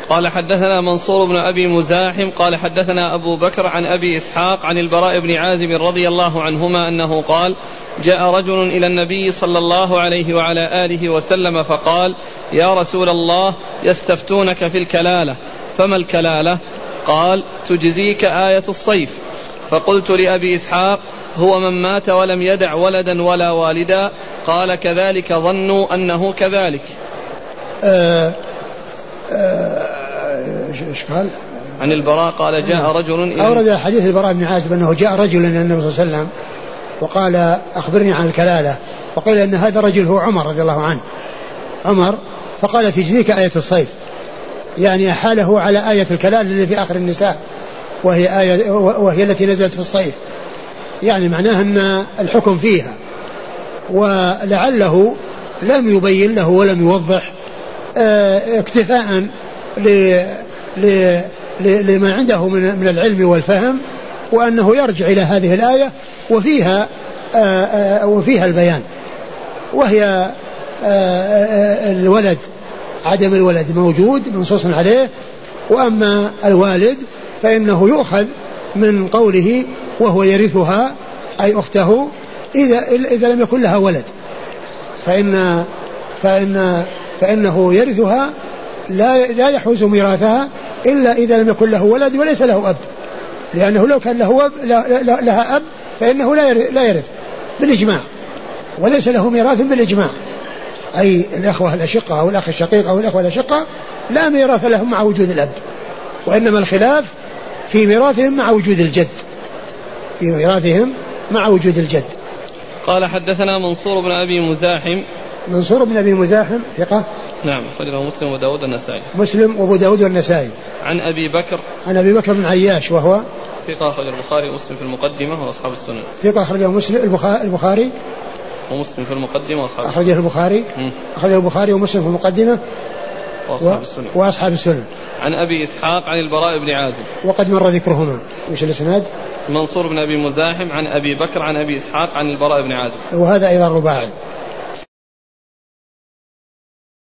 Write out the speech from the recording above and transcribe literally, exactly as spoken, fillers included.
قال حدثنا منصور بن أبي مزاحم قال حدثنا أبو بكر عن أبي إسحاق عن البراء بن عازب رضي الله عنهما أنه قال جاء رجل إلى النبي صلى الله عليه وعلى آله وسلم فقال يا رسول الله يستفتونك في الكلالة فما الكلالة؟ قال تجزيك آية الصيف. فقلت لأبي إسحاق هو من مات ولم يدع ولدا ولا والدا؟ قال كذلك ظنوا أنه كذلك. أه ايش قال؟ عن البراء قال جاء رجل إلى أورد حديث البراء بن عازب أنه جاء رجل إلى النبي صلى الله عليه وسلم وقال أخبرني عن الكلالة، وقيل أن هذا الرجل هو عمر رضي الله عنه عمر فقال تجزيك آية الصيف، يعني حاله على آية الكلالة التي في آخر النساء وهي, آية وهي التي نزلت في الصيف، يعني معناها أن الحكم فيها، ولعله لم يبين له ولم يوضح اكتفاء لما عنده من العلم والفهم، وأنه يرجع إلى هذه الآية وفيها وفيها البيان، وهي الولد عدم الولد موجود منصوص عليه، وأما الوالد فإنه يؤخذ من قوله وهو يرثها أي أخته إذا, إذا لم يكن لها ولد، فإن فإن فإنه يرثها لا لا يحوز ميراثها إلا إذا لم يكن له ولد وليس له أب، لأنه لو كان له أب لها أب فإنه لا يرث بالإجماع، وليس له ميراث بالإجماع، أي الأخوة الأشقة أو الأخ الشقيق أو الأخوة الأشقة لا ميراث لهم مع وجود الأب، وإنما الخلاف في ميراثهم مع وجود الجد، في ميراثهم مع وجود الجد. قال حدثنا منصور بن أبي مزاحم. منصور بن أبي مزاحم ثقة، نعم، أخرجه مسلم وداود والنسائي. مسلم وأبو داود والنسائي. عن أبي بكر. عن أبي بكر بن عياش وهو ثقة، أخرجه البخاري ومسلم في المقدمة وأصحاب السنن. ثقة، أخرجه مسلم البخاري ومسلم في المقدمة وأصحاب السنن. أخرجه البخاري أخرجه البخاري ومسلم في المقدمة وأصحاب السنن. وأصحاب السنن. عن أبي إسحاق عن البراء بن عازب وقد مر ذكرهما. وش الإسناد؟ منصور بن أبي مزاحم عن أبي بكر عن أبي إسحاق عن البراء بن عازب، وهذا أيضا رباعي.